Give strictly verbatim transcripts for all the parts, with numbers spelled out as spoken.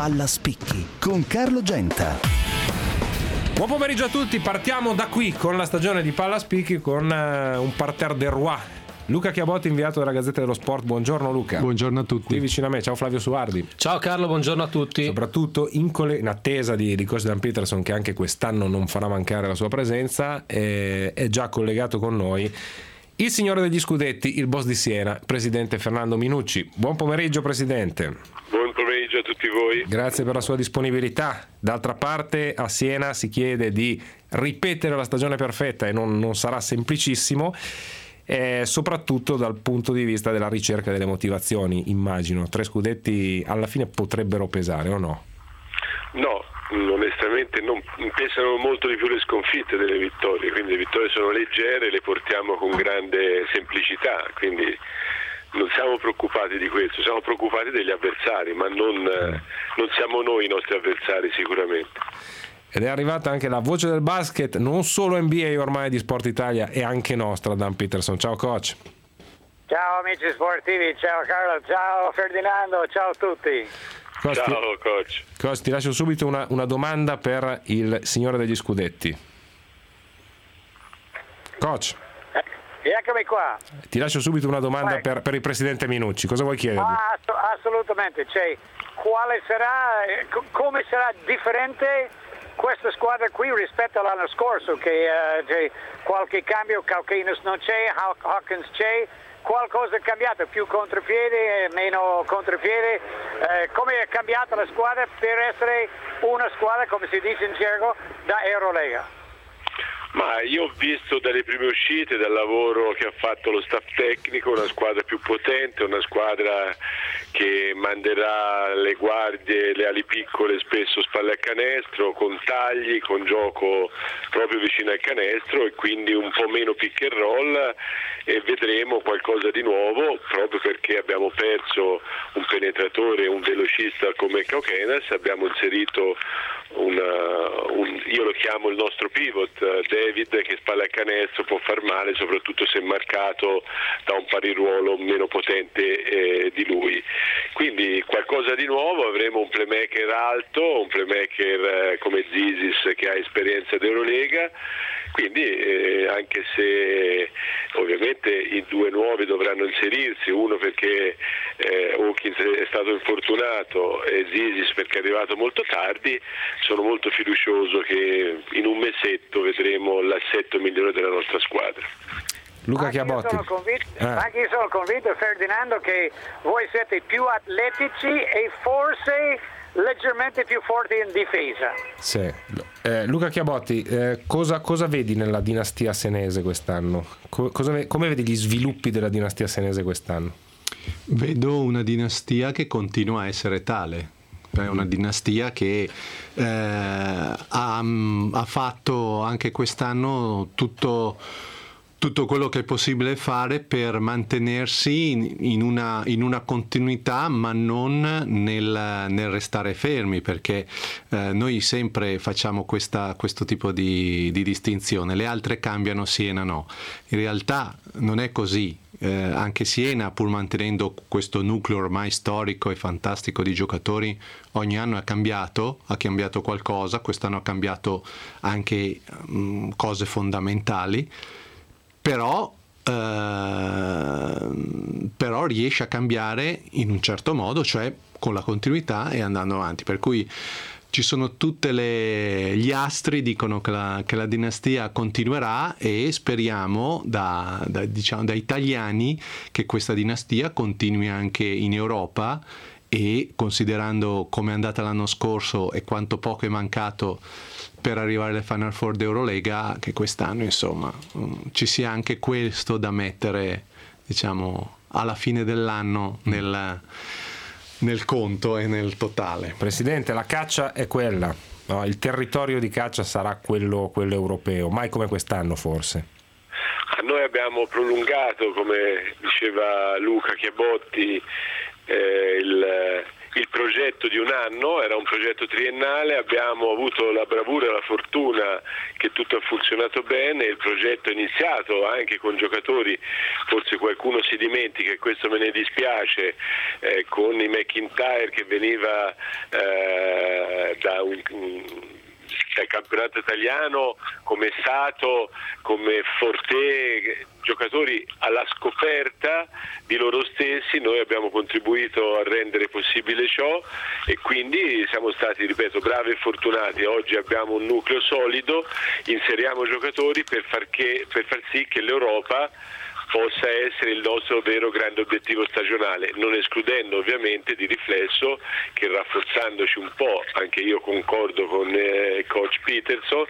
Palla Spicchi con Carlo Genta. Buon pomeriggio a tutti, partiamo da qui con la stagione di Palla Spicchi con uh, un parterre de roi. Luca Chiabotti, inviato della Gazzetta dello Sport. Buongiorno Luca. Buongiorno a tutti. Qui vicino a me, ciao Flavio Suardi. Ciao Carlo, buongiorno a tutti. Soprattutto in, cole- in attesa di, di coach Dan Peterson, che anche quest'anno non farà mancare la sua presenza, è, è già collegato con noi il signore degli scudetti, il boss di Siena, presidente Fernando Minucci. Buon pomeriggio presidente. Buon pomeriggio a tutti voi. Grazie per la sua disponibilità. D'altra parte a Siena si chiede di ripetere la stagione perfetta e non, non sarà semplicissimo, eh, soprattutto dal punto di vista della ricerca delle motivazioni. Immagino tre scudetti alla fine potrebbero pesare, o no? No, onestamente non pesano molto di più le sconfitte delle vittorie, quindi le vittorie sono leggere, le portiamo con grande semplicità, quindi non siamo preoccupati di questo, siamo preoccupati degli avversari, ma non, non siamo noi i nostri avversari sicuramente. Ed è arrivata anche la voce del basket, non solo N B A ormai di Sport Italia, e anche nostra, Dan Peterson. Ciao coach. Ciao amici sportivi, ciao Carlo, ciao Ferdinando, ciao a tutti. Coach, Ciao ti, coach. Coach, ti lascio subito una, una domanda per il signore degli scudetti. Coach. Eh, eccomi qua. Ti lascio subito una domanda Vai. per, per il presidente Minucci. Cosa vuoi chiedergli? Ah, ass- assolutamente, cioè, quale sarà, eh, co- come sarà differente questa squadra qui rispetto all'anno scorso, che uh, c'è qualche cambio, Calcanis non c'è, Haw- Hawkins c'è, qualcosa è cambiato, più contropiede, meno contropiede, eh, come è cambiata la squadra per essere una squadra, come si dice in gergo, da Eurolega? Ma io ho visto dalle prime uscite, dal lavoro che ha fatto lo staff tecnico, una squadra più potente, una squadra che manderà le guardie, le ali piccole spesso spalle a canestro, con tagli, con gioco proprio vicino al canestro, e quindi un po' meno pick and roll, e vedremo qualcosa di nuovo, proprio perché abbiamo perso un penetratore, un velocista come Kaukenas, abbiamo inserito una, un, io lo chiamo il nostro pivot, David, che spalla al canestro, può far male soprattutto se marcato da un pariruolo meno potente eh, di lui. Quindi qualcosa di nuovo, avremo un playmaker alto, un playmaker eh, come Zisis che ha esperienza d'Eurolega, quindi eh, anche se ovviamente i due nuovi dovranno inserirsi, uno perché eh, Hawkins è stato infortunato e Zisis perché è arrivato molto tardi, sono molto fiducioso che in un mesetto vedremo l'assetto migliore della nostra squadra. Luca Anche io Chiabotti. sono convinto, Eh. anche io sono convinto, Ferdinando, che voi siete più atletici e forse leggermente più forti in difesa. Sì. Eh, Luca Chiabotti, eh, cosa, cosa vedi nella dinastia senese quest'anno? Co- cosa ve- come vedi gli sviluppi della dinastia senese quest'anno? Vedo una dinastia che continua a essere tale. È una dinastia che eh, ha, ha fatto anche quest'anno tutto, tutto quello che è possibile fare per mantenersi in, in, una, in una continuità, ma non nel, nel restare fermi, perché eh, noi sempre facciamo questa, questo tipo di, di distinzione. Le altre cambiano, Siena no. In realtà non è così. Eh, anche Siena, pur mantenendo questo nucleo ormai storico e fantastico di giocatori, ogni anno ha cambiato, ha cambiato qualcosa. Quest'anno ha cambiato anche mh, cose fondamentali, però, eh, però riesce a cambiare in un certo modo, cioè con la continuità e andando avanti, per cui ci sono tutte le gli astri dicono che la, che la dinastia continuerà, e speriamo da, da, diciamo, da italiani che questa dinastia continui anche in Europa, e considerando come è andata l'anno scorso e quanto poco è mancato per arrivare alle Final Four d'Eurolega, che quest'anno insomma ci sia anche questo da mettere, diciamo, alla fine dell'anno nel nel conto e nel totale. Presidente, la caccia è quella, no? Il territorio di caccia sarà quello, quello europeo, mai come quest'anno forse. Noi abbiamo prolungato, come diceva Luca Chiabotti, eh, il, il progetto progetto di un anno, era un progetto triennale, abbiamo avuto la bravura e la fortuna che tutto ha funzionato bene, il progetto è iniziato anche con giocatori, forse qualcuno si dimentica e questo me ne dispiace, eh, con i McIntyre che veniva eh, da un, un dal campionato italiano, come Sato, come Forte, giocatori alla scoperta di loro stessi. Noi abbiamo contribuito a rendere possibile ciò e quindi siamo stati, ripeto, bravi e fortunati. Oggi abbiamo un nucleo solido, inseriamo giocatori per far, che, per far sì che l'Europa possa essere il nostro vero grande obiettivo stagionale, non escludendo ovviamente di riflesso che rafforzandoci un po', anche io concordo con eh, il coach Peterson,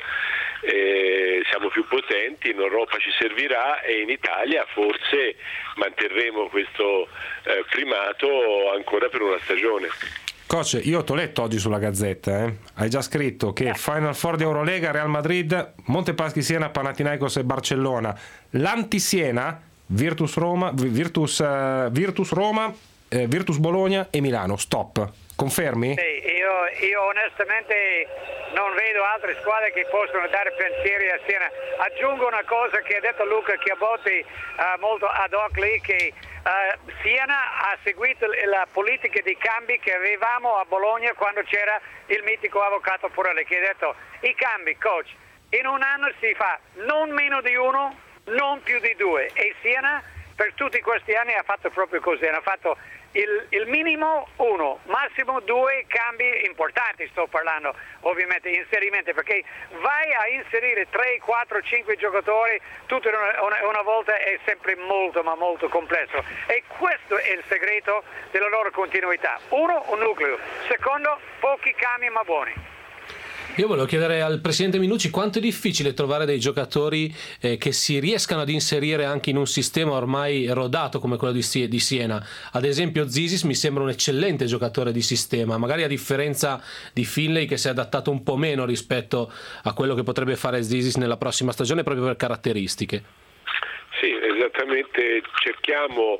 eh, siamo più potenti, in Europa ci servirà e in Italia forse manterremo questo eh, primato ancora per una stagione. Coach, io t'ho letto oggi sulla Gazzetta, eh? Hai già scritto che Final Four di Eurolega, Real Madrid, Montepaschi Siena, Panathinaikos e Barcellona, l'anti-Siena, Virtus Roma, Virtus, uh, Virtus Roma, eh, Virtus Bologna e Milano. Stop. Confermi? Sì, io, io onestamente non vedo altre squadre che possono dare pensieri a Siena. Aggiungo una cosa che ha detto Luca Chiabotti uh, molto ad hoc lì, che uh, Siena ha seguito la politica di cambi che avevamo a Bologna quando c'era il mitico avvocato Porelli, che ha detto i cambi, coach, in un anno si fa non meno di uno, non più di due, e Siena per tutti questi anni ha fatto proprio così, ha fatto il, il minimo uno, massimo due cambi importanti, sto parlando ovviamente inserimenti, perché vai a inserire tre, quattro, cinque giocatori tutto una, una, una volta è sempre molto ma molto complesso, e questo è il segreto della loro continuità. Uno, un nucleo; secondo, pochi cambi ma buoni. Io volevo chiedere al presidente Minucci quanto è difficile trovare dei giocatori eh, che si riescano ad inserire anche in un sistema ormai rodato come quello di, di Siena. Ad esempio Zisis mi sembra un eccellente giocatore di sistema, magari a differenza di Finlay che si è adattato un po' meno rispetto a quello che potrebbe fare Zisis nella prossima stagione proprio per caratteristiche. Sì, esattamente, cerchiamo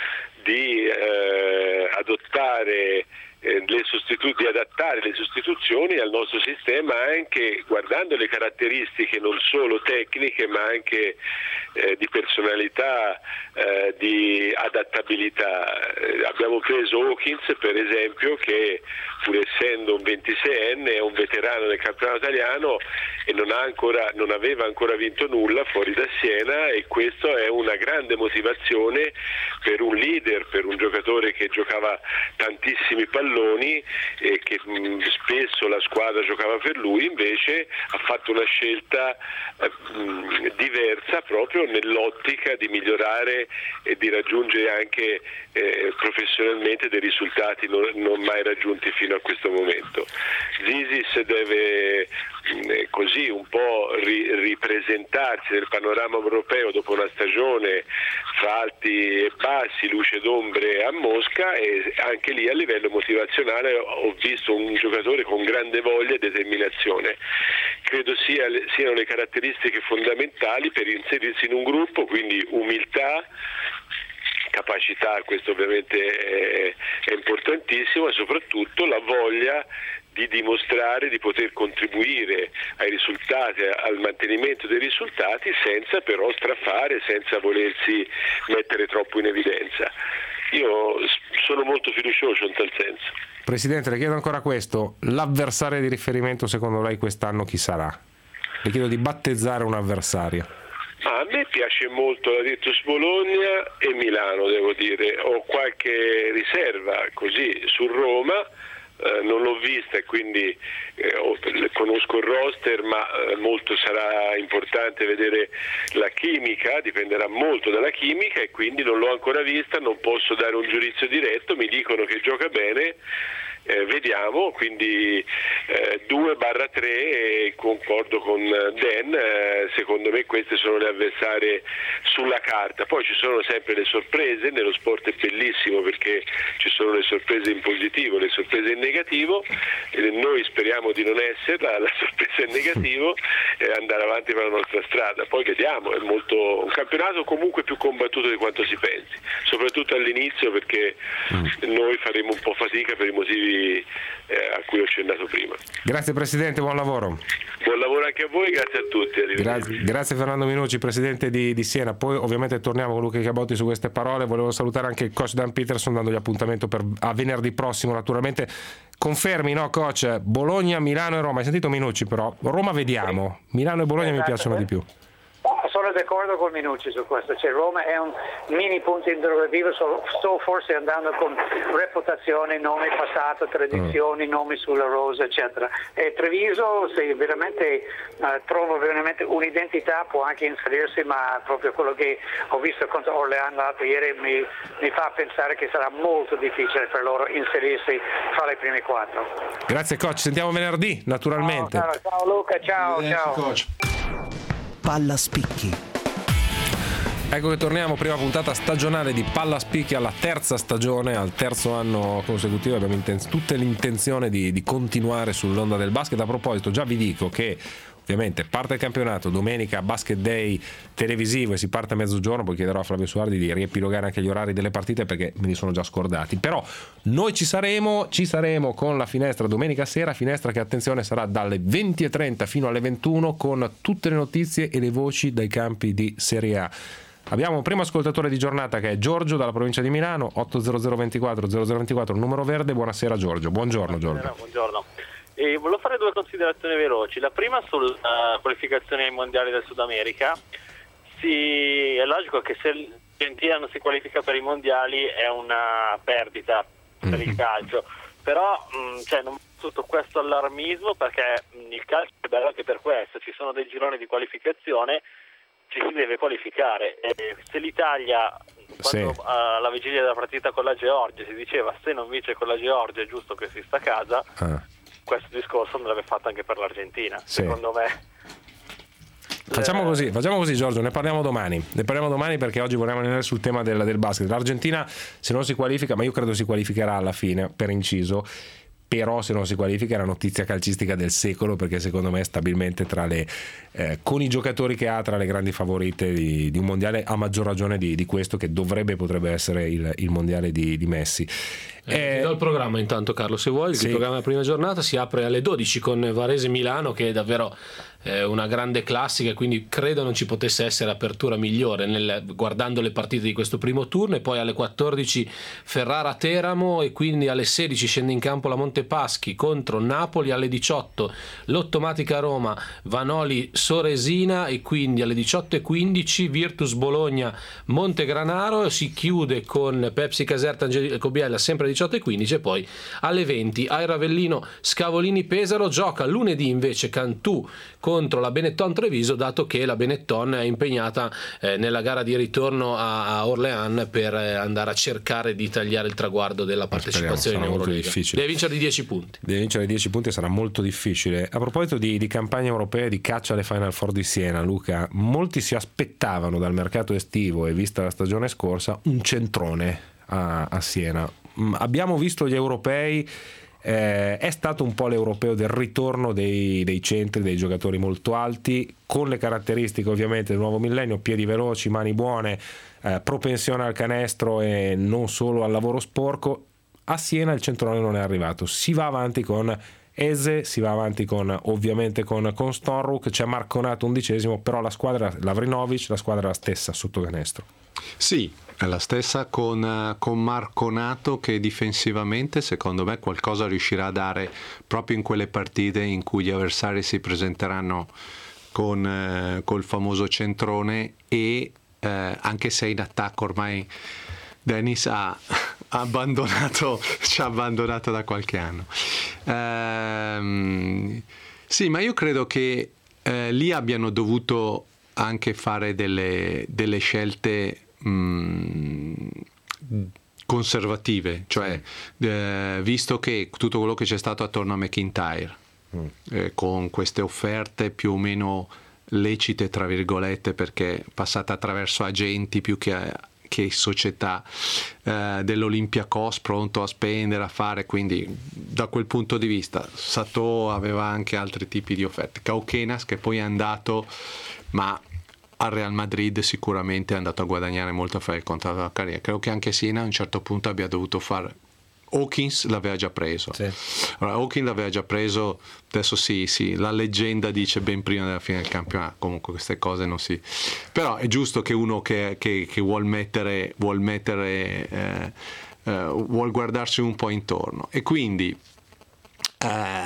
di eh, adottare Eh, le sostitu- di adattare le sostituzioni al nostro sistema, anche guardando le caratteristiche non solo tecniche ma anche eh, di personalità, eh, di adattabilità. Eh, abbiamo preso Hawkins per esempio, che pur essendo un ventiseienne è un veterano del campionato italiano e non, ha ancora, non aveva ancora vinto nulla fuori da Siena, e questo è una grande motivazione per un leader, per un giocatore che giocava tantissimi palloni e che mh, spesso la squadra giocava per lui. Invece ha fatto una scelta eh, mh, diversa proprio nell'ottica di migliorare e di raggiungere anche eh, professionalmente dei risultati non, non mai raggiunti fino a questo momento. Zisis deve mh, così un po' ri, ripresentarsi nel panorama europeo dopo una stagione fra alti e bassi, luce d'ombre a Mosca, e anche lì a livello motivazionale ho visto un giocatore con grande voglia e determinazione. Credo sia, siano le caratteristiche fondamentali per inserirsi in un gruppo, quindi umiltà, capacità, questo ovviamente è, è importantissimo, e soprattutto la voglia di dimostrare di poter contribuire ai risultati, al mantenimento dei risultati, senza però strafare, senza volersi mettere troppo in evidenza. Io sono molto fiducioso in tal senso. Presidente, le chiedo ancora questo: l'avversario di riferimento secondo lei quest'anno chi sarà? Le chiedo di battezzare un avversario. Ma a me piace molto la Virtus Bologna e Milano, devo dire. Ho qualche riserva così su Roma. Eh, non l'ho vista e quindi eh, ho, conosco il roster, ma eh, molto sarà importante vedere la chimica, dipenderà molto dalla chimica, e quindi non l'ho ancora vista, non posso dare un giudizio diretto. Mi dicono che gioca bene, eh, vediamo, quindi eh, due barra tre, e concordo con Dan, eh, secondo me queste sono le avversarie sulla carta. Poi ci sono sempre le sorprese, nello sport è bellissimo perché ci sono le sorprese in positivo, le sorprese in negativo, e noi speriamo di non esserla, la sorpresa in negativo, e andare avanti per la nostra strada. Poi vediamo, è molto un campionato comunque più combattuto di quanto si pensi, soprattutto all'inizio, perché noi faremo un po' fatica per i motivi motivi eh, a cui ho accennato prima. Grazie Presidente, buon lavoro. Buon lavoro anche a voi, grazie a tutti. Grazie, grazie Fernando Minucci, Presidente di, di Siena. Poi ovviamente torniamo con Luca Cabotti su queste parole. Volevo salutare anche il coach Dan Peterson dandogli appuntamento per, a venerdì prossimo. Naturalmente confermi, no coach? Bologna, Milano e Roma. Hai sentito Minucci però? Roma vediamo, Milano e Bologna esatto, mi piacciono eh. di più. Sono d'accordo con Minucci su questo, cioè Roma è un mini punto interrogativo, sto forse andando con reputazione, nome passato, tradizioni, mm. nomi sulla rosa eccetera, e Treviso se veramente uh, trova veramente un'identità può anche inserirsi, ma proprio quello che ho visto contro Orléans l'altro ieri mi, mi fa pensare che sarà molto difficile per loro inserirsi fra le prime quattro. Grazie coach, sentiamo venerdì naturalmente. Ciao, ciao, ciao Luca, ciao, Grazie, ciao. Coach. Palla Spicchi. Ecco che torniamo, prima puntata stagionale di Palla Spicchi alla terza stagione, al terzo anno consecutivo. Abbiamo inten- tutte l'intenzione di, di continuare sull'onda del basket. A proposito, già vi dico che ovviamente parte il campionato, domenica Basket Day televisivo e si parte a mezzogiorno, poi chiederò a Flavio Suardi di riepilogare anche gli orari delle partite perché me li sono già scordati, però noi ci saremo, ci saremo con la finestra domenica sera, finestra che attenzione sarà dalle venti e trenta fino alle ventuno con tutte le notizie e le voci dai campi di Serie A. Abbiamo un primo ascoltatore di giornata che è Giorgio dalla provincia di Milano, otto zero zero ventiquattro zero zero ventiquattro numero verde. Buonasera Giorgio. Buongiorno Giorgio. Buongiorno. E volevo fare due considerazioni veloci. La prima sulla qualificazione ai mondiali del Sud America. Sì, è logico che se l'Argentina non si qualifica per i mondiali è una perdita per mm-hmm. il calcio, però mh, cioè, non tutto questo allarmismo, perché mh, il calcio è bello anche per questo, ci sono dei gironi di qualificazione, ci si deve qualificare, e se l'Italia quando sì. alla vigilia della partita con la Georgia si diceva se non vince con la Georgia è giusto che si sta a casa, ah. questo discorso andrebbe fatto anche per l'Argentina, sì. secondo me. Facciamo così, facciamo così Giorgio, ne parliamo domani, ne parliamo domani perché oggi vogliamo andare sul tema del, del basket. L'Argentina se non si qualifica, ma io credo si qualificherà alla fine, per inciso, però se non si qualifica è la notizia calcistica del secolo, perché secondo me è stabilmente tra le eh, con i giocatori che ha tra le grandi favorite di, di un mondiale, a maggior ragione di, di questo che dovrebbe potrebbe essere il, il mondiale di, di Messi. Eh, eh, do il programma intanto Carlo se vuoi, sì. Il programma della prima giornata si apre alle dodici con Varese Milano, che è davvero eh, una grande classica, quindi credo non ci potesse essere apertura migliore nel, guardando le partite di questo primo turno. E poi alle quattordici Ferrara Teramo, e quindi alle sedici scende in campo la Montepaschi contro Napoli. Alle diciotto Lottomatica Roma Vanoli Soresina, e quindi alle diciotto e quindici Virtus Bologna Montegranaro. Si chiude con Pepsi Caserta Angelico Biella sempre alle diciotto e quindici, e poi alle venti Aira Avellino Scavolini Pesaro. Gioca lunedì invece Cantù contro la Benetton Treviso, dato che la Benetton è impegnata eh, nella gara di ritorno a, a Orléans per eh, andare a cercare di tagliare il traguardo della partecipazione in Euroliga. Deve vincere di dieci punti. Deve vincere di dieci punti e sarà molto difficile. A proposito di, di campagne europee, di caccia alle Final Four di Siena, Luca, molti si aspettavano dal mercato estivo e vista la stagione scorsa un centrone a, a Siena. Abbiamo visto gli europei, eh, è stato un po' l'europeo del ritorno dei, dei centri, dei giocatori molto alti, con le caratteristiche ovviamente del nuovo millennio: piedi veloci, mani buone, eh, propensione al canestro e non solo al lavoro sporco. A Siena il centrone non è arrivato, si va avanti con Eze, si va avanti con ovviamente con, con Stonrook, c'è Marconato undicesimo, però la squadra, Lavrinovic, la squadra è la stessa sotto canestro. Sì, è la stessa con, con Marconato, che difensivamente secondo me qualcosa riuscirà a dare proprio in quelle partite in cui gli avversari si presenteranno con eh, col famoso centrone, e eh, anche se in attacco ormai Dennis ha abbandonato, ci ha abbandonato da qualche anno. Ehm, sì, ma io credo che eh, lì abbiano dovuto anche fare delle, delle scelte mh, conservative, cioè eh, visto che tutto quello che c'è stato attorno a McIntyre, mm. eh, con queste offerte più o meno lecite tra virgolette, perché passate attraverso agenti più che che società, eh, dell'Olympiakos pronto a spendere, a fare, quindi da quel punto di vista Sato aveva anche altri tipi di offerte. Cauquenas, che poi è andato, ma al Real Madrid sicuramente è andato a guadagnare molto a fare il contratto della carriera. Credo che anche Siena a un certo punto abbia dovuto fare Hawkins l'aveva già preso. Sì. Allora, Hawkins l'aveva già preso, adesso sì, sì, la leggenda dice ben prima della fine del campionato, comunque queste cose non si... Però è giusto che uno che, che, che vuol mettere, vuol mettere eh, eh, vuol guardarsi un po' intorno, e quindi eh,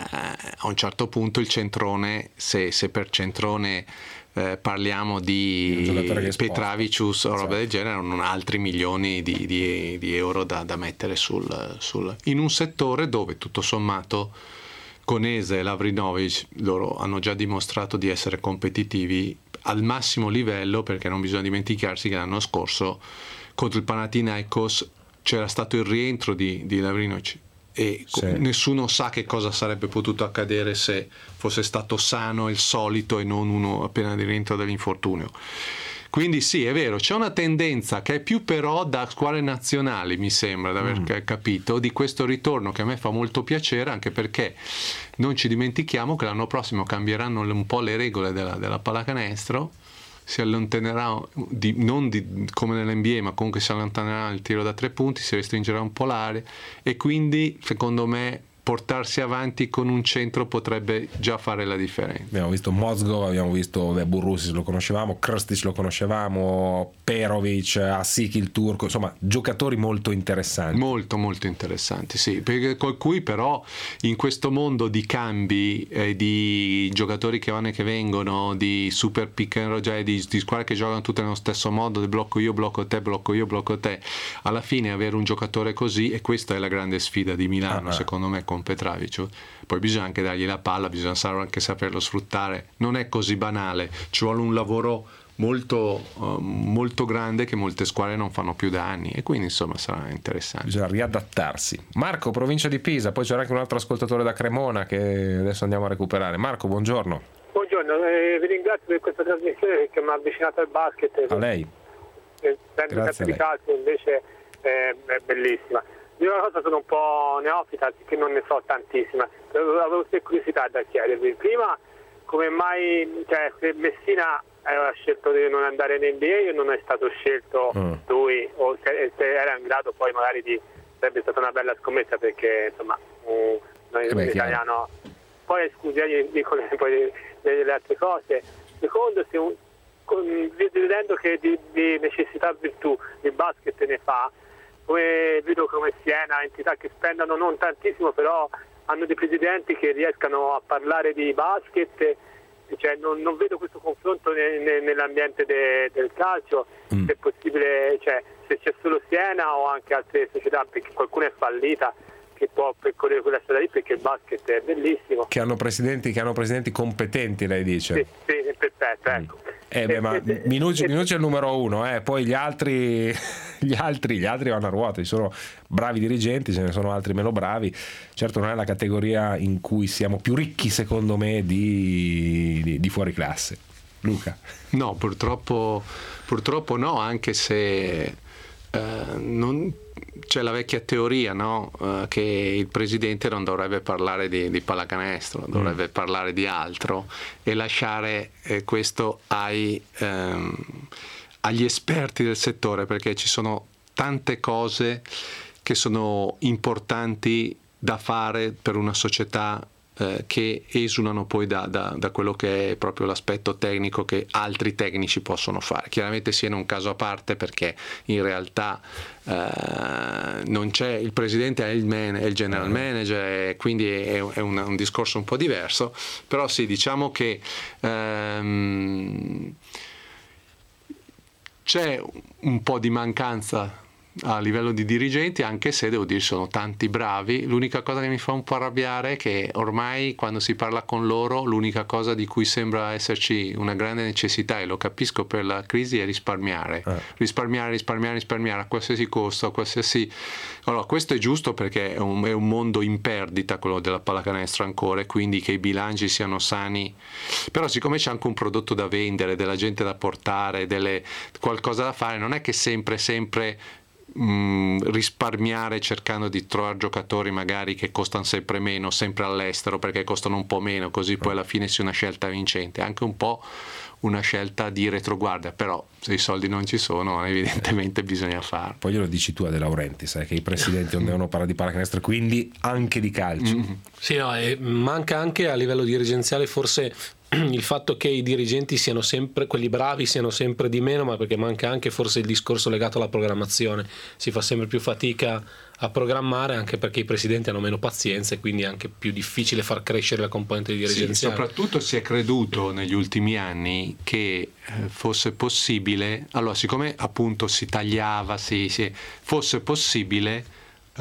a un certo punto il centrone, se, se per centrone Eh, parliamo di Petravicius o roba del genere, erano altri milioni di, di, di euro da, da mettere sul, sul, in un settore dove tutto sommato Conese e Lavrinovic loro hanno già dimostrato di essere competitivi al massimo livello, perché non bisogna dimenticarsi che l'anno scorso contro il Panathinaikos c'era stato il rientro di, di Lavrinovic e sì. Nessuno sa che cosa sarebbe potuto accadere se fosse stato sano il solito e non uno appena di rientro dall'infortunio. Quindi sì, è vero, c'è una tendenza che è più però da squadre nazionali, mi sembra di aver mm. capito, di questo ritorno, che a me fa molto piacere, anche perché non ci dimentichiamo che l'anno prossimo cambieranno un po' le regole della, della pallacanestro, si allontanerà di, non di, come nell'N B A, ma comunque si allontanerà il tiro da tre punti, si restringerà un po' l'area, e quindi secondo me portarsi avanti con un centro potrebbe già fare la differenza. Abbiamo visto Mozgov, abbiamo visto beh, Burrusis lo conoscevamo, Krstic lo conoscevamo, Perovic, Asik il turco, insomma giocatori molto interessanti. Molto molto interessanti, sì, perché con cui però in questo mondo di cambi, eh, di giocatori che vanno e che vengono, di super pick and roll, cioè di, di squadre che giocano tutte nello stesso modo, di blocco io, blocco te, blocco io, blocco te, alla fine avere un giocatore così, e questa è la grande sfida di Milano, ah, secondo me, con Petravic. Poi bisogna anche dargli la palla, bisogna anche saperlo sfruttare, non è così banale, ci vuole un lavoro molto, uh, molto grande che molte squadre non fanno più da anni, e quindi insomma sarà interessante. Bisogna riadattarsi. Marco, provincia di Pisa, poi c'era anche un altro ascoltatore da Cremona che adesso andiamo a recuperare. Marco, buongiorno. Buongiorno, eh, vi ringrazio per questa trasmissione che mi ha avvicinato al basket. A lei. Eh, Grazie di calcio invece eh, è bellissima. Io una cosa sono un po' neofita, che non ne so tantissima, avevo queste curiosità da chiedervi. Prima, come mai, cioè, se Messina aveva scelto di non andare in N B A, non è stato scelto mm. lui, o se, se era in grado poi magari di, sarebbe stata una bella scommessa, perché insomma um, noi in italiano, poi scusi, io dico poi le, le altre cose. Secondo, se un, con, vedendo che di, di necessità virtù il basket ne fa, come vedo come Siena, entità che spendono non tantissimo, però hanno dei presidenti che riescano a parlare di basket, cioè non, non vedo questo confronto ne, ne, nell'ambiente de, del calcio, mm. se è possibile, cioè se c'è solo Siena o anche altre società, perché qualcuna è fallita, che può percorrere quella strada lì, perché il basket è bellissimo. Che hanno presidenti, che hanno presidenti competenti, lei dice? Sì, sì, perfetto, ecco. Eh beh, ma Minucci, Minucci è il numero uno, eh. Poi gli altri, gli altri, gli altri vanno a ruota, ci sono bravi dirigenti, ce ne sono altri meno bravi. Certo non è la categoria in cui siamo più ricchi, secondo me, di, di, di fuori classe. Luca? No, purtroppo, purtroppo no, anche se eh, non... c'è la vecchia teoria, no? Uh, che il presidente non dovrebbe parlare di, di pallacanestro, dovrebbe mm. parlare di altro e lasciare eh, questo ai, ehm, agli esperti del settore, perché ci sono tante cose che sono importanti da fare per una società eh, che esulano poi da, da, da quello che è proprio l'aspetto tecnico che altri tecnici possono fare. Chiaramente Siena è un caso a parte, perché in realtà eh, non c'è, il presidente è il, man, è il general manager, e quindi è, è un, un discorso un po' diverso, però sì, diciamo che ehm, c'è un po' di mancanza a livello di dirigenti, anche se devo dire sono tanti bravi. L'unica cosa che mi fa un po' arrabbiare è che ormai quando si parla con loro l'unica cosa di cui sembra esserci una grande necessità, e lo capisco per la crisi, è risparmiare eh. risparmiare, risparmiare, risparmiare a qualsiasi costo, a qualsiasi... Allora questo è giusto, perché è un, è un mondo in perdita quello della pallacanestro ancora, e quindi che i bilanci siano sani, però siccome c'è anche un prodotto da vendere, della gente da portare, delle, qualcosa da fare, non è che sempre sempre mh, risparmiare cercando di trovare giocatori magari che costano sempre meno, sempre all'estero perché costano un po' meno, così poi alla fine sia una scelta vincente, anche un po' una scelta di retroguardia, però se i soldi non ci sono evidentemente bisogna farlo. Poi glielo dici tu a De Laurentiis, sai che i presidenti non devono parlare di pallacanestro, quindi anche di calcio. Mm-hmm. Sì, no, e manca anche a livello dirigenziale forse il fatto che i dirigenti siano sempre, quelli bravi siano sempre di meno, ma perché manca anche forse il discorso legato alla programmazione, si fa sempre più fatica a programmare, anche perché i presidenti hanno meno pazienza e quindi è anche più difficile far crescere la componente dirigenziale. Sì, soprattutto si è creduto negli ultimi anni che eh, fosse possibile, allora siccome appunto si tagliava, si, si, fosse possibile eh,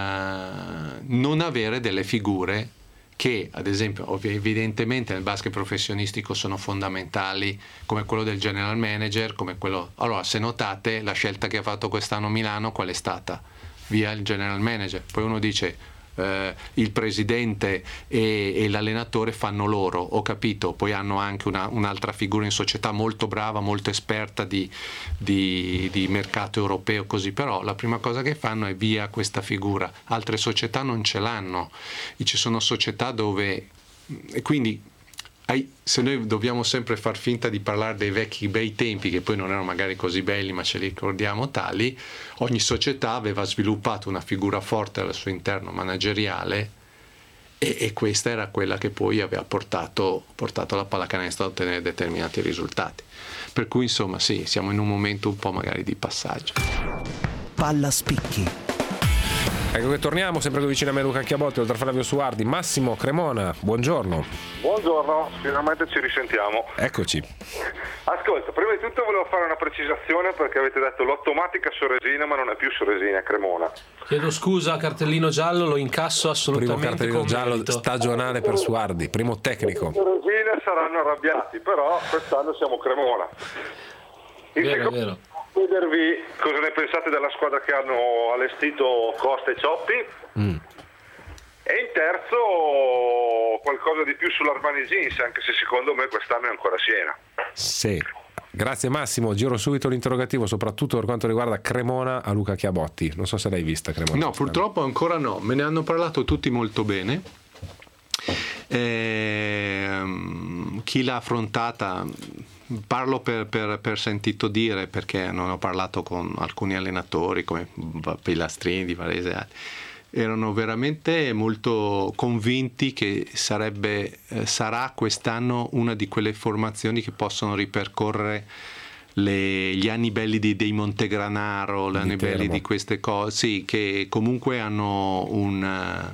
non avere delle figure che ad esempio evidentemente nel basket professionistico sono fondamentali, come quello del general manager, come quello, allora se notate la scelta che ha fatto quest'anno Milano qual è stata? Via il general manager, poi uno dice eh, il presidente e, e l'allenatore fanno loro, ho capito, poi hanno anche una, un'altra figura in società molto brava, molto esperta di, di, di mercato europeo così, però la prima cosa che fanno è via questa figura, altre società non ce l'hanno, e ci sono società dove, e quindi se noi dobbiamo sempre far finta di parlare dei vecchi bei tempi che poi non erano magari così belli ma ce li ricordiamo tali, ogni società aveva sviluppato una figura forte al suo interno manageriale e, e questa era quella che poi aveva portato, portato la pallacanestro a ottenere determinati risultati, per cui insomma sì, siamo in un momento un po' magari di passaggio. Palla spicchi. Ecco che torniamo, sempre qui vicino a me Luca Chiabotti, oltre a Flavio Suardi, Massimo Cremona, buongiorno. Buongiorno, finalmente ci risentiamo. Eccoci. Ascolta, prima di tutto volevo fare una precisazione perché avete detto l'automatica Soresina, ma non è più Soresina, è Cremona. Chiedo scusa, cartellino giallo, lo incasso assolutamente. Primo cartellino giallo merito. Stagionale per Suardi, primo tecnico. Soresina saranno arrabbiati, però quest'anno siamo Cremona. Il vero, secondo... vero. Chiedervi cosa ne pensate della squadra che hanno allestito Costa e Cioppi mm. e in terzo qualcosa di più sull'Armani Jeans, anche se secondo me quest'anno è ancora Siena. Sì, grazie Massimo, giro subito l'interrogativo soprattutto per quanto riguarda Cremona a Luca Chiabotti, non so se l'hai vista Cremona. No, purtroppo ancora no, me ne hanno parlato tutti molto bene. Eh, chi l'ha affrontata, parlo per, per, per sentito dire, perché non ho parlato con alcuni allenatori come Pilastrini di Varese, erano veramente molto convinti che sarebbe, eh, sarà quest'anno una di quelle formazioni che possono ripercorrere le, gli anni belli di, dei Montegranaro, gli anni belli di queste cose, sì, che comunque hanno un...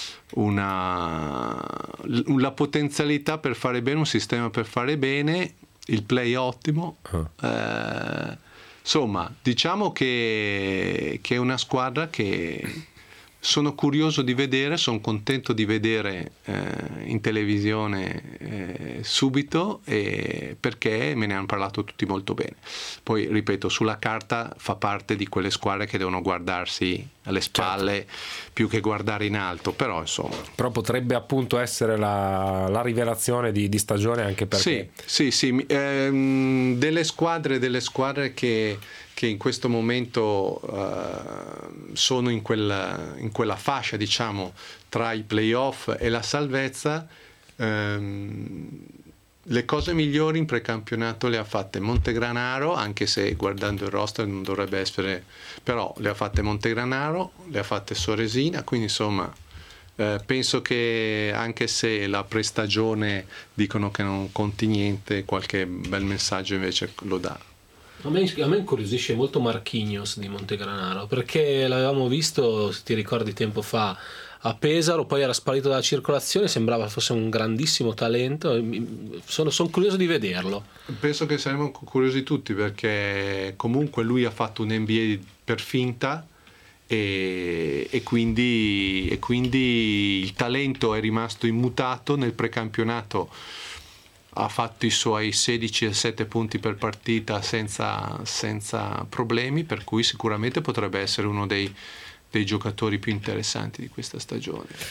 Una, la potenzialità per fare bene, un sistema per fare bene, il play ottimo, uh. eh, insomma diciamo che, che è una squadra che sono curioso di vedere, sono contento di vedere eh, in televisione eh, subito, eh, perché me ne hanno parlato tutti molto bene. Poi ripeto, sulla carta fa parte di quelle squadre che devono guardarsi alle spalle, certo, più che guardare in alto, però insomma. Però potrebbe appunto essere la, la rivelazione di, di stagione, anche perché sì, sì, sì, ehm, delle squadre, delle squadre che che in questo momento uh, sono in quella, in quella fascia, diciamo, tra i playoff e la salvezza. Um, le cose migliori in precampionato le ha fatte Montegranaro, anche se guardando il roster non dovrebbe essere, però le ha fatte Montegranaro, le ha fatte Soresina, quindi insomma eh, penso che anche se la prestagione dicono che non conti niente, qualche bel messaggio invece lo dà. A me, a me incuriosisce molto Marquinhos di Montegranaro, perché l'avevamo visto, se ti ricordi, tempo fa a Pesaro, poi era sparito dalla circolazione, sembrava fosse un grandissimo talento, sono, sono curioso di vederlo. Penso che saremo curiosi tutti, perché comunque lui ha fatto un N B A per finta e, e, quindi, e quindi il talento è rimasto immutato. Nel precampionato ha fatto i suoi sedici a sette punti per partita senza, senza problemi, per cui sicuramente potrebbe essere uno dei, dei giocatori più interessanti di questa stagione.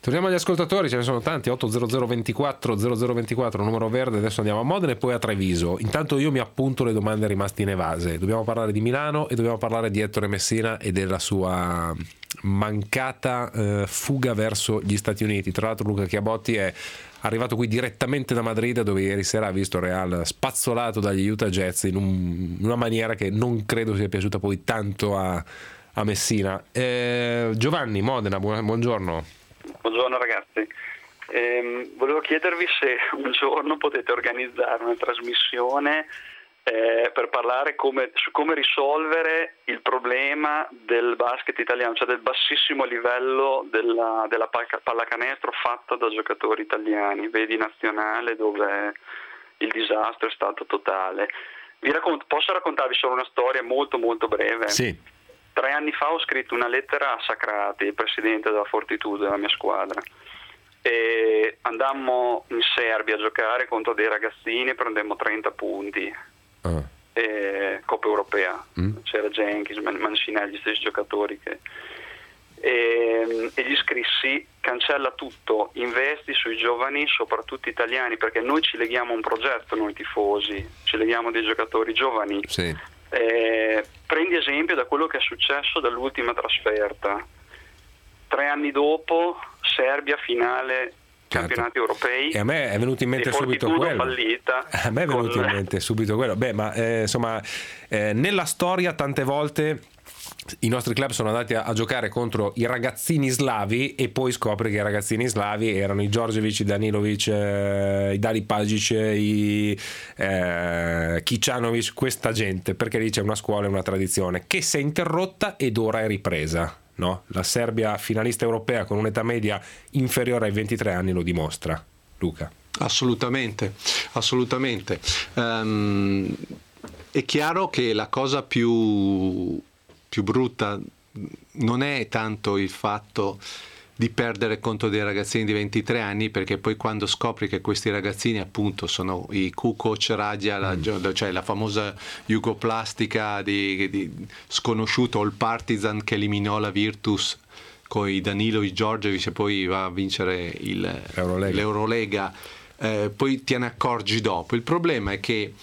Torniamo agli ascoltatori, ce ne sono tanti, otto zero zero ventiquattro zero zero ventiquattro, numero verde. Adesso andiamo a Modena e poi a Treviso. Intanto io mi appunto le domande rimaste inevase. Dobbiamo parlare di Milano e dobbiamo parlare di Ettore Messina e della sua mancata eh, fuga verso gli Stati Uniti. Tra l'altro Luca Chiabotti è arrivato qui direttamente da Madrid, dove ieri sera ha visto Real spazzolato dagli Utah Jazz in, un, in una maniera che non credo sia piaciuta poi tanto a, a Messina. eh, Giovanni, Modena, buon, buongiorno. Buongiorno ragazzi, ehm, volevo chiedervi se un giorno potete organizzare una trasmissione eh, per parlare come, su come risolvere il problema del basket italiano, cioè del bassissimo livello della, della pallacanestro fatta da giocatori italiani, vedi Nazionale dove il disastro è stato totale. Vi racconto, posso raccontarvi solo una storia molto molto breve? Sì. Tre anni fa ho scritto una lettera a Sacrati, il presidente della Fortitudo, della mia squadra, e andammo in Serbia a giocare contro dei ragazzini, prendemmo trenta punti, uh. e Coppa Europea, mm. c'era Jenkins, Mancinelli, gli stessi giocatori che... E, e gli scrissi: cancella tutto, investi sui giovani, soprattutto italiani, perché noi ci leghiamo a un progetto, noi tifosi, ci leghiamo a dei giocatori giovani. Sì. Eh, prendi esempio da quello che è successo dall'ultima trasferta. Tre anni dopo, Serbia finale, certo, campionati europei. E a me è venuto in mente subito quello. Fallita. A me è venuto con... in mente subito quello. Beh, ma eh, insomma, eh, nella storia tante volte i nostri club sono andati a, a giocare contro i ragazzini slavi e poi scopri che i ragazzini slavi erano i Djordjevic, i Danilovic, eh, i Dali Pagic, i eh, Kicanovic, questa gente, perché lì c'è una scuola e una tradizione che si è interrotta ed ora è ripresa, no? La Serbia finalista europea con un'età media inferiore ai ventitré anni lo dimostra. Luca. Assolutamente, assolutamente. Um, è chiaro che la cosa più più brutta non è tanto il fatto di perdere contro dei ragazzini di ventitré anni, perché poi quando scopri che questi ragazzini appunto sono i Kukoc Radja, la, mm. cioè la famosa jugoplastica di, di sconosciuto, o il Partizan che eliminò la Virtus con i Danilo, i Djordjevic, e poi va a vincere il, L'Eurolega. l'Eurolega. Eh, poi te ne accorgi dopo. Il problema è che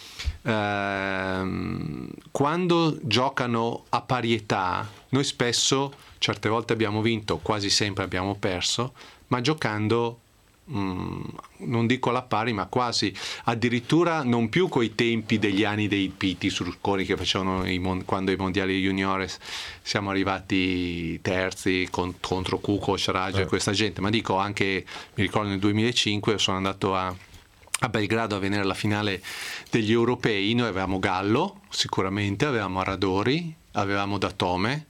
ehm, quando giocano a parietà, noi spesso, certe volte abbiamo vinto, quasi sempre abbiamo perso, ma giocando mh, non dico alla pari, ma quasi, addirittura non più coi tempi degli anni dei Piti Surconi che facevano i mon- quando ai mondiali juniores siamo arrivati terzi con- contro Kukoc, Radja e questa gente, ma dico anche, mi ricordo nel duemilacinque sono andato a a Belgrado a vedere la finale degli europei. Noi avevamo Gallo sicuramente, avevamo Aradori, avevamo Datome,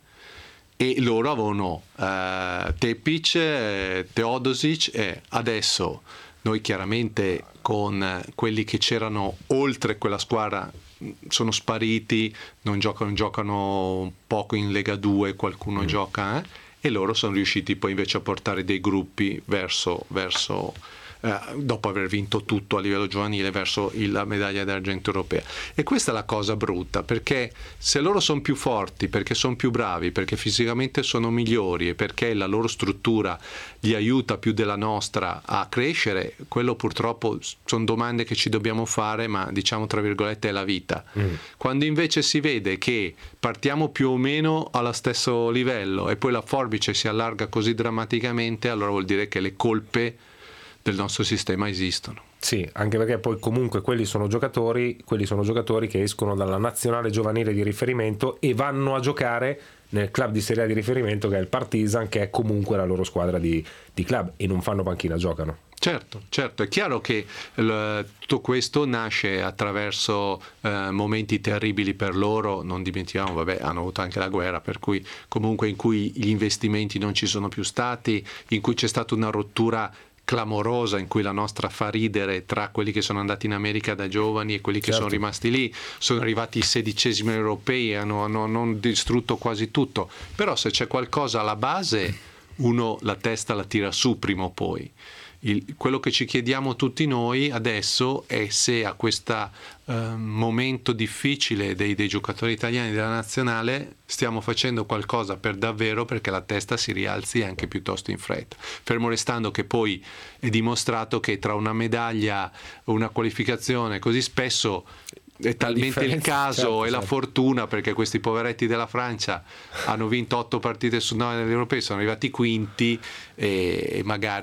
e loro avevano eh, Tepic, eh, Teodosic, e adesso noi chiaramente con quelli che c'erano oltre quella squadra sono spariti, non giocano, giocano poco in Lega due, qualcuno mm. gioca, eh, e loro sono riusciti poi invece a portare dei gruppi verso, verso eh, dopo aver vinto tutto a livello giovanile, verso il, la medaglia d'argento europea. E questa è la cosa brutta, perché se loro sono più forti, perché sono più bravi, perché fisicamente sono migliori e perché la loro struttura li aiuta più della nostra a crescere, quello purtroppo sono domande che ci dobbiamo fare, ma diciamo tra virgolette è la vita. Mm. Quando invece si vede che partiamo più o meno allo stesso livello e poi la forbice si allarga così drammaticamente, allora vuol dire che le colpe del nostro sistema esistono. Sì, anche perché poi comunque quelli sono giocatori, quelli sono giocatori che escono dalla nazionale giovanile di riferimento e vanno a giocare nel club di Serie A di riferimento, che è il Partizan, che è comunque la loro squadra di, di club, e non fanno panchina, giocano. Certo, certo, è chiaro che l- tutto questo nasce attraverso eh, momenti terribili per loro, non dimentichiamo, vabbè, hanno avuto anche la guerra, per cui comunque in cui gli investimenti non ci sono più stati, in cui c'è stata una rottura clamorosa, in cui la nostra fa ridere tra quelli che sono andati in America da giovani e quelli che certo. sono rimasti lì, sono arrivati i sedicesimi europei, hanno, hanno, hanno distrutto quasi tutto, però se c'è qualcosa alla base uno la testa la tira su prima o poi. Il, quello che ci chiediamo tutti noi adesso è se a questo eh, momento difficile dei, dei giocatori italiani della nazionale stiamo facendo qualcosa per davvero perché la testa si rialzi anche piuttosto in fretta, fermo restando che poi è dimostrato che tra una medaglia o una qualificazione così spesso è talmente il caso certo, e la certo. fortuna, perché questi poveretti della Francia hanno vinto otto partite su nove negli europei, sono arrivati quinti e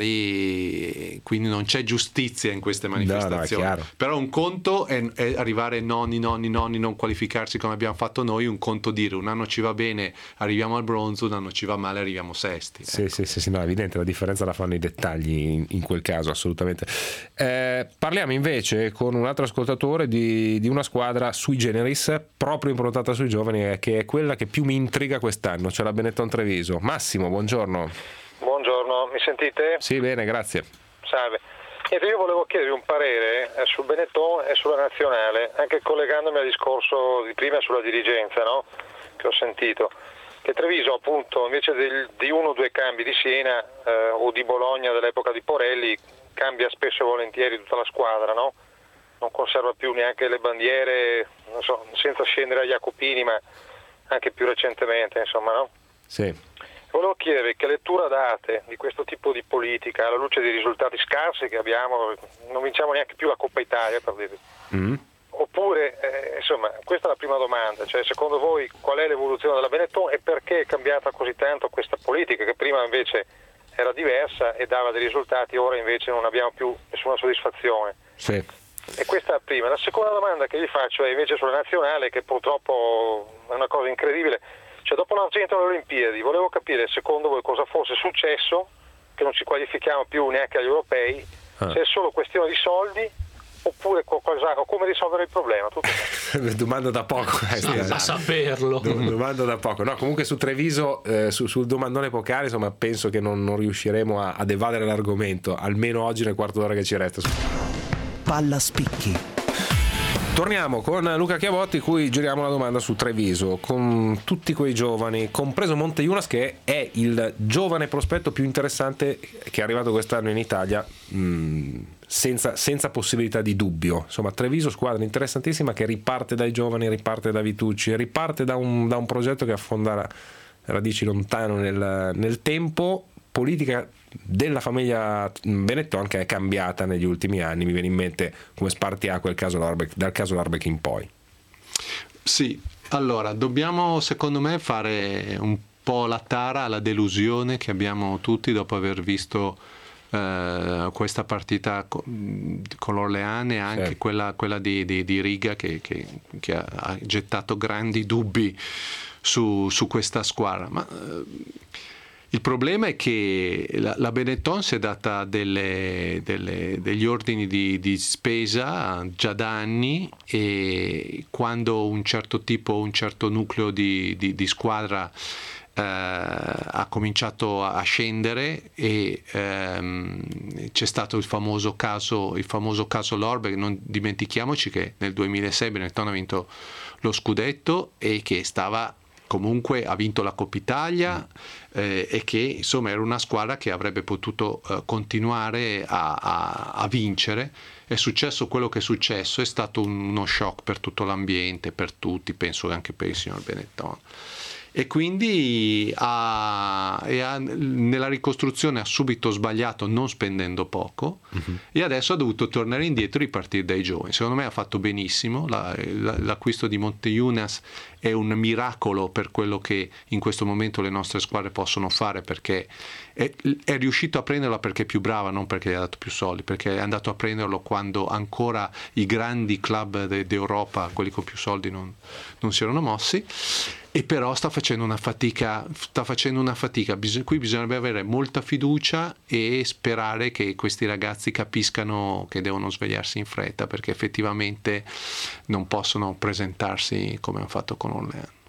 magari quindi non c'è giustizia in queste manifestazioni. No, no, però un conto è, è arrivare nonni, nonni, nonni, non qualificarsi come abbiamo fatto noi, un conto dire un anno ci va bene, arriviamo al bronzo, un anno ci va male, arriviamo sesti. Sì, ecco. sì, sì, sì, no, è evidente, la differenza la fanno i dettagli in, in quel caso, assolutamente. Eh, parliamo invece con un altro ascoltatore di, di una squadra sui generis, proprio improntata sui giovani, che è quella che più mi intriga quest'anno, cioè la Benetton Treviso. Massimo, buongiorno. Buongiorno, mi sentite? Sì, bene, grazie. Salve. Niente, io volevo chiedervi un parere sul Benetton e sulla nazionale, anche collegandomi al discorso di prima sulla dirigenza, no? Che ho sentito. Che Treviso, appunto, invece del, di uno o due cambi di Siena eh, o di Bologna dell'epoca di Porelli, cambia spesso e volentieri tutta la squadra, no? Non conserva più neanche le bandiere, non so, senza scendere agli Jacopini, ma anche più recentemente, insomma, no? Sì. Volevo chiedervi che lettura date di questo tipo di politica alla luce dei risultati scarsi che abbiamo, non vinciamo neanche più la Coppa Italia, per dire. Mm. Oppure, eh, insomma, questa è la prima domanda, cioè secondo voi qual è l'evoluzione della Benetton e perché è cambiata così tanto questa politica che prima invece era diversa e dava dei risultati, ora invece non abbiamo più nessuna soddisfazione. Sì. E questa è la prima. La seconda domanda che vi faccio è invece sulla nazionale, che purtroppo è una cosa incredibile. Cioè, dopo l'argento alle Olimpiadi, volevo capire secondo voi cosa fosse successo, che non ci qualifichiamo più neanche agli europei, ah. se è solo questione di soldi oppure qualcosa, o come risolvere il problema. Tutto domanda da poco, eh, sì, a saperlo. Domanda da poco. No, comunque su Treviso, eh, su, sul domandone epocale, insomma, penso che non, non riusciremo a, ad evadere l'argomento, almeno oggi nel quarto d'ora che ci resta. Palla spicchi. Torniamo con Luca Chiavotti, cui giriamo la domanda su Treviso, con tutti quei giovani, compreso Monteiunas, che è il giovane prospetto più interessante che è arrivato quest'anno in Italia, mh, senza, senza possibilità di dubbio. Insomma, Treviso, squadra interessantissima che riparte dai giovani, riparte da Vitucci, riparte da un, da un progetto che affonda radici lontano nel, nel tempo. Politica della famiglia Benetton che è cambiata negli ultimi anni, mi viene in mente come spartiacque il caso Larbeck, dal caso Larbeck in poi. Sì, allora dobbiamo secondo me fare un po' la tara alla delusione che abbiamo tutti dopo aver visto eh, questa partita con, con l'Orléans e anche sì. quella, quella di, di, di Riga che, che, che ha, ha gettato grandi dubbi su, su questa squadra. Ma eh, il problema è che la, la Benetton si è data delle, delle, degli ordini di, di spesa già da anni, e quando un certo tipo, un certo nucleo di, di, di squadra eh, ha cominciato a scendere e ehm, c'è stato il famoso caso, il famoso caso Lorbeck. Non dimentichiamoci che nel duemilasei Benetton ha vinto lo scudetto e che stava comunque ha vinto la Coppa Italia eh, e che insomma era una squadra che avrebbe potuto eh, continuare a, a, a vincere. È successo quello che è successo, è stato uno shock per tutto l'ambiente, per tutti, penso anche per il signor Benetton, e quindi ha, e ha, nella ricostruzione ha subito sbagliato non spendendo poco, uh-huh. e adesso ha dovuto tornare indietro e ripartire dai giovani. Secondo me ha fatto benissimo, la, la, l'acquisto di Monteiunas è un miracolo per quello che in questo momento le nostre squadre possono fare, perché è, è riuscito a prenderla perché è più brava, non perché gli ha dato più soldi, perché è andato a prenderlo quando ancora i grandi club de, d'Europa, quelli con più soldi, non, non si erano mossi. E però sta facendo una fatica, sta facendo una fatica. Bis- qui bisognerebbe avere molta fiducia e sperare che questi ragazzi capiscano che devono svegliarsi in fretta, perché effettivamente non possono presentarsi come hanno fatto con Orléans.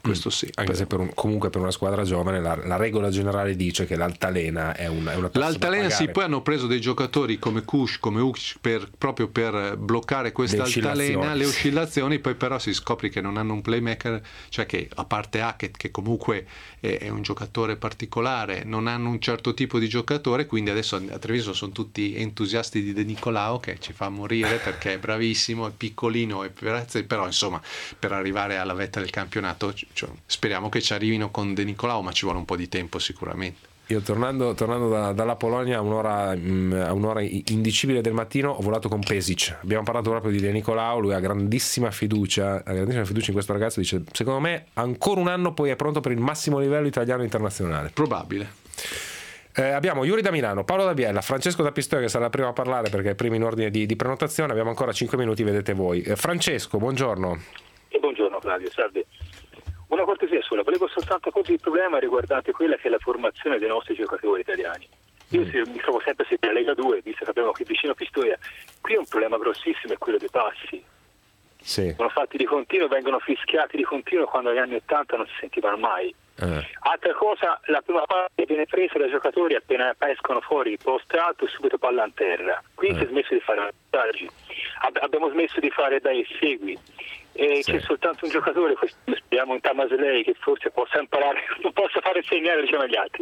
questo sì. Anche se per un, comunque per una squadra giovane la, la regola generale dice che l'altalena è una, è una tassa l'altalena da sì, pagare. poi hanno preso dei giocatori come Kush, come Uch per, proprio per bloccare questa Le altalena, oscillazioni. le oscillazioni, poi però si scopre che non hanno un playmaker, cioè che a parte Hackett che comunque è, è un giocatore particolare, non hanno un certo tipo di giocatore, quindi adesso a Treviso sono tutti entusiasti di De Nicolao che ci fa morire perché è bravissimo, è piccolino, è però insomma per arrivare alla vetta del campionato cioè, speriamo che ci arrivino con De Nicolao, ma ci vuole un po' di tempo sicuramente. Io tornando, tornando da, dalla Polonia a un'ora, mh, a un'ora indicibile del mattino ho volato con Pesic, abbiamo parlato proprio di De Nicolao, lui ha grandissima fiducia ha grandissima fiducia in questo ragazzo, dice secondo me ancora un anno poi è pronto per il massimo livello italiano internazionale. Probabile. Eh, abbiamo Yuri da Milano, Paolo da Biella, Francesco da Pistoia che sarà il primo a parlare perché è il primo in ordine di, di prenotazione, abbiamo ancora cinque minuti, vedete voi. eh, Francesco, buongiorno. E buongiorno Claudio, salve. Una cortesia sola, volevo soltanto porre il problema riguardante quella che è la formazione dei nostri giocatori italiani. Io mm. mi trovo sempre sempre in Lega due, visto che abbiamo qui vicino Pistoia, qui è un problema grossissimo, è quello dei passi. Sì. Sono fatti di continuo, vengono fischiati di continuo quando negli anni ottanta non si sentivano mai. Eh. Altra cosa, la prima parte viene presa dai giocatori appena escono fuori post alto e subito palla in terra. Qui eh. si è smesso di fare passaggi, Ab- abbiamo smesso di fare dai segui. E sì. C'è soltanto un giocatore, speriamo in Tamasley, che forse possa imparare, non possa fare insegnare diciamo agli altri.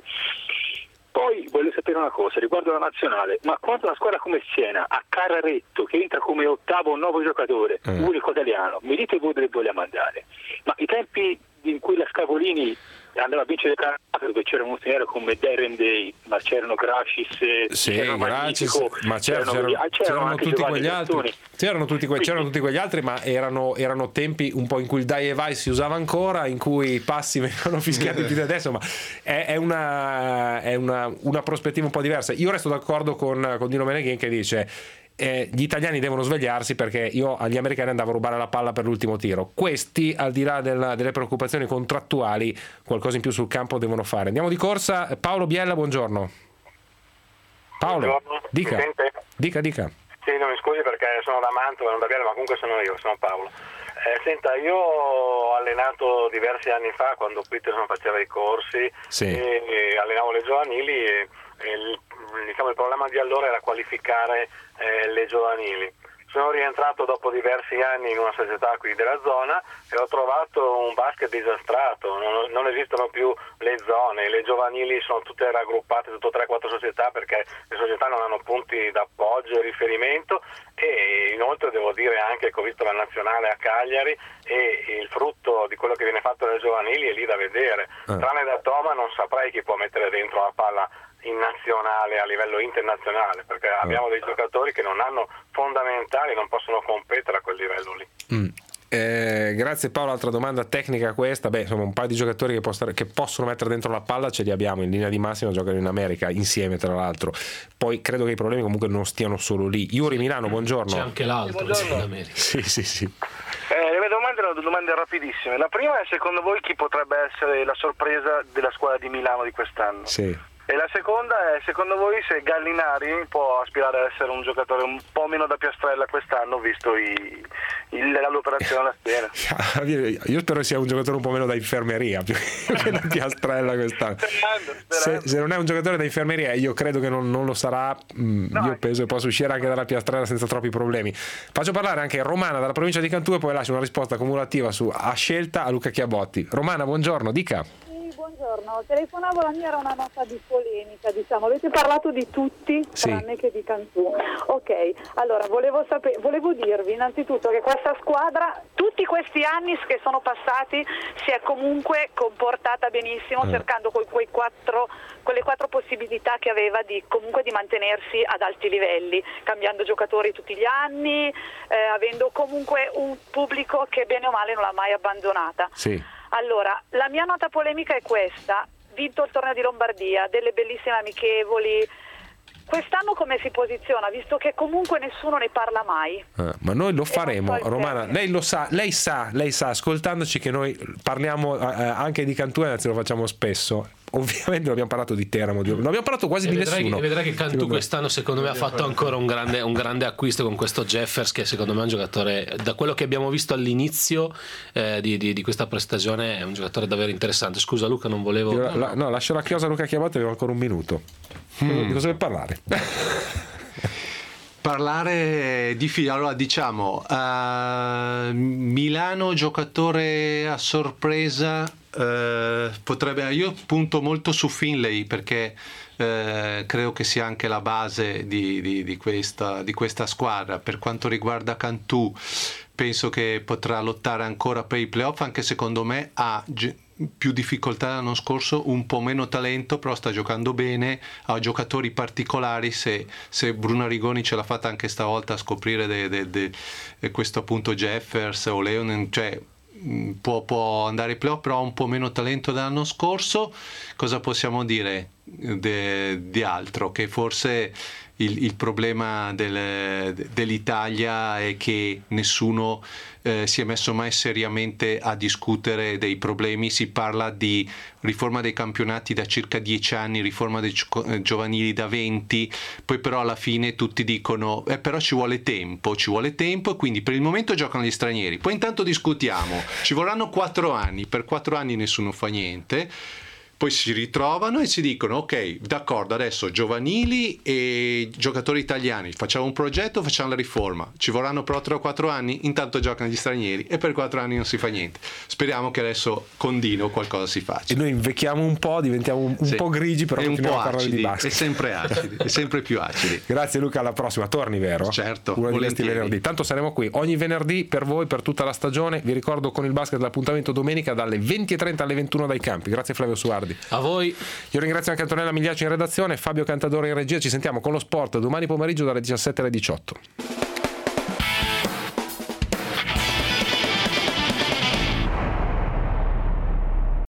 Poi voglio sapere una cosa riguardo la nazionale, ma quando una squadra come Siena ha Carraretto che entra come ottavo o nuovo giocatore, mm. unico italiano, mi dite voi dove vogliamo andare? Ma i tempi in cui la Scavolini andava a vincere il campionato dove c'era un straniero come Darren Day, ma c'erano Gracis, sì, c'erano Gracis, ma c'erano, c'erano, c'erano, c'erano, c'erano tutti quegli Gattoni. altri c'erano tutti, que- c'erano tutti quegli altri ma erano, erano tempi un po' in cui il dai e vai si usava ancora, in cui i passi venivano fischiati più di adesso, ma è, è, una, è una, una prospettiva un po' diversa. Io resto d'accordo con, con Dino Meneghin che dice Eh, gli italiani devono svegliarsi perché io agli americani andavo a rubare la palla per l'ultimo tiro, questi al di là della, delle preoccupazioni contrattuali qualcosa in più sul campo devono fare. Andiamo di corsa, Paolo Biella, buongiorno. Paolo, buongiorno. dica, dica, dica. Sì, non mi scusi perché sono da Mantova, non da Biella, ma comunque sono io, sono Paolo. Eh, senta, io ho allenato diversi anni fa quando Peterson faceva i corsi sì. e, e allenavo le giovanili e, e il, diciamo, il problema di allora era qualificare eh, le giovanili. Sono rientrato dopo diversi anni in una società qui della zona e ho trovato un basket disastrato, non, non esistono più le zone, le giovanili sono tutte raggruppate sotto tre quattro società perché le società non hanno punti d'appoggio e riferimento e inoltre devo dire anche che ho visto la nazionale a Cagliari e il frutto di quello che viene fatto dalle giovanili è lì da vedere. Eh. Tranne da Toma non saprei chi può mettere dentro la palla in nazionale a livello internazionale perché eh. abbiamo dei giocatori che non hanno fondamentali, non possono competere a quel livello lì. Mm. Eh, grazie Paolo, altra domanda tecnica questa, beh insomma un paio di giocatori che, post- che possono mettere dentro la palla ce li abbiamo, in linea di massima giocano in America insieme tra l'altro, poi credo che i problemi comunque non stiano solo lì. Yuri Milano, buongiorno. C'è anche l'altro in America. Sì sì sì. Eh, le mie domande erano domande rapidissime. La prima è secondo voi chi potrebbe essere la sorpresa della squadra di Milano di quest'anno? Sì. E la seconda è, secondo voi, se Gallinari può aspirare ad essere un giocatore un po' meno da piastrella quest'anno, visto i, il, l'operazione alla schiena? Io spero sia un giocatore un po' meno da infermeria, più che da piastrella quest'anno. Sperando, sperando. Se, se non è un giocatore da infermeria, io credo che non, non lo sarà. No. Io penso che possa uscire anche dalla piastrella senza troppi problemi. Faccio parlare anche Romana dalla provincia di Cantù e poi lascio una risposta cumulativa su a scelta a Luca Chiabotti. Romana, buongiorno, dica. Buongiorno, telefonavo, la mia era una nota di polemica, diciamo, avete parlato di tutti sì. tranne che di Cantù. Ok, allora volevo sapere, volevo dirvi innanzitutto che questa squadra tutti questi anni che sono passati si è comunque comportata benissimo eh. cercando quei, quei quattro, quelle quattro possibilità che aveva di comunque di mantenersi ad alti livelli, cambiando giocatori tutti gli anni, eh, avendo comunque un pubblico che bene o male non l'ha mai abbandonata. Sì. Allora, la mia nota polemica è questa: vinto il torneo di Lombardia, delle bellissime amichevoli. Quest'anno come si posiziona, visto che comunque nessuno ne parla mai? Ah, ma noi lo faremo, so Romana. Lei lo sa, lei sa, lei sa, ascoltandoci che noi parliamo eh, anche di Cantù, anzi lo facciamo spesso. ovviamente non abbiamo parlato di Teramo, non abbiamo parlato quasi e di vedrai, nessuno. E vedrai che Cantù quest'anno secondo me ha fatto ancora un grande, un grande acquisto con questo Jeffers, che secondo me è un giocatore, da quello che abbiamo visto all'inizio eh, di, di, di questa prestagione, è un giocatore davvero interessante. Scusa Luca, non volevo... Io, la, no, lascio la chiosa a Luca Chiabotti, avevo ancora un minuto. Mm. Di cosa vuoi parlare? Parlare di filo, allora diciamo uh, Milano giocatore a sorpresa, uh, potrebbe, io punto molto su Finlay perché uh, credo che sia anche la base di, di, di, questa, di questa squadra. Per quanto riguarda Cantù, penso che potrà lottare ancora per i playoff, anche secondo me ha più difficoltà l'anno scorso, un po' meno talento, però sta giocando bene, ha giocatori particolari. Se, se Bruno Arrigoni ce l'ha fatta anche stavolta a scoprire de, de, de, de questo appunto Jeffers o Leon, cioè può, può andare ai playoff, però ha un po' meno talento dell'anno scorso. Cosa possiamo dire de, di altro? Che forse il, il problema del, dell'Italia è che nessuno eh, si è messo mai seriamente a discutere dei problemi. Si parla di riforma dei campionati da circa dieci anni, riforma dei giovanili da venti, poi però alla fine tutti dicono eh, però ci vuole tempo, ci vuole tempo e quindi per il momento giocano gli stranieri, poi intanto discutiamo, ci vorranno quattro anni, per quattro anni nessuno fa niente. Poi si ritrovano e si dicono ok, d'accordo, adesso giovanili e giocatori italiani, facciamo un progetto, facciamo la riforma, ci vorranno però tre o quattro anni, intanto giocano gli stranieri e per quattro anni non si fa niente. Speriamo che adesso con Dino qualcosa si faccia. E noi invecchiamo un po', diventiamo un, un sì. po' grigi, però è un po' a parlare acidi, di basket. è sempre acidi, è sempre più acidi. Grazie Luca, alla prossima, torni vero? Certo, uno di questi volentieri. venerdì, tanto saremo qui ogni venerdì per voi per tutta la stagione. Vi ricordo con il basket l'appuntamento domenica dalle venti e trenta alle ventuno dai campi. Grazie Flavio Suardi. A voi. Io ringrazio anche Antonella Migliaccio in redazione, Fabio Cantadore in regia. Ci sentiamo con lo sport domani pomeriggio dalle diciassette alle diciotto.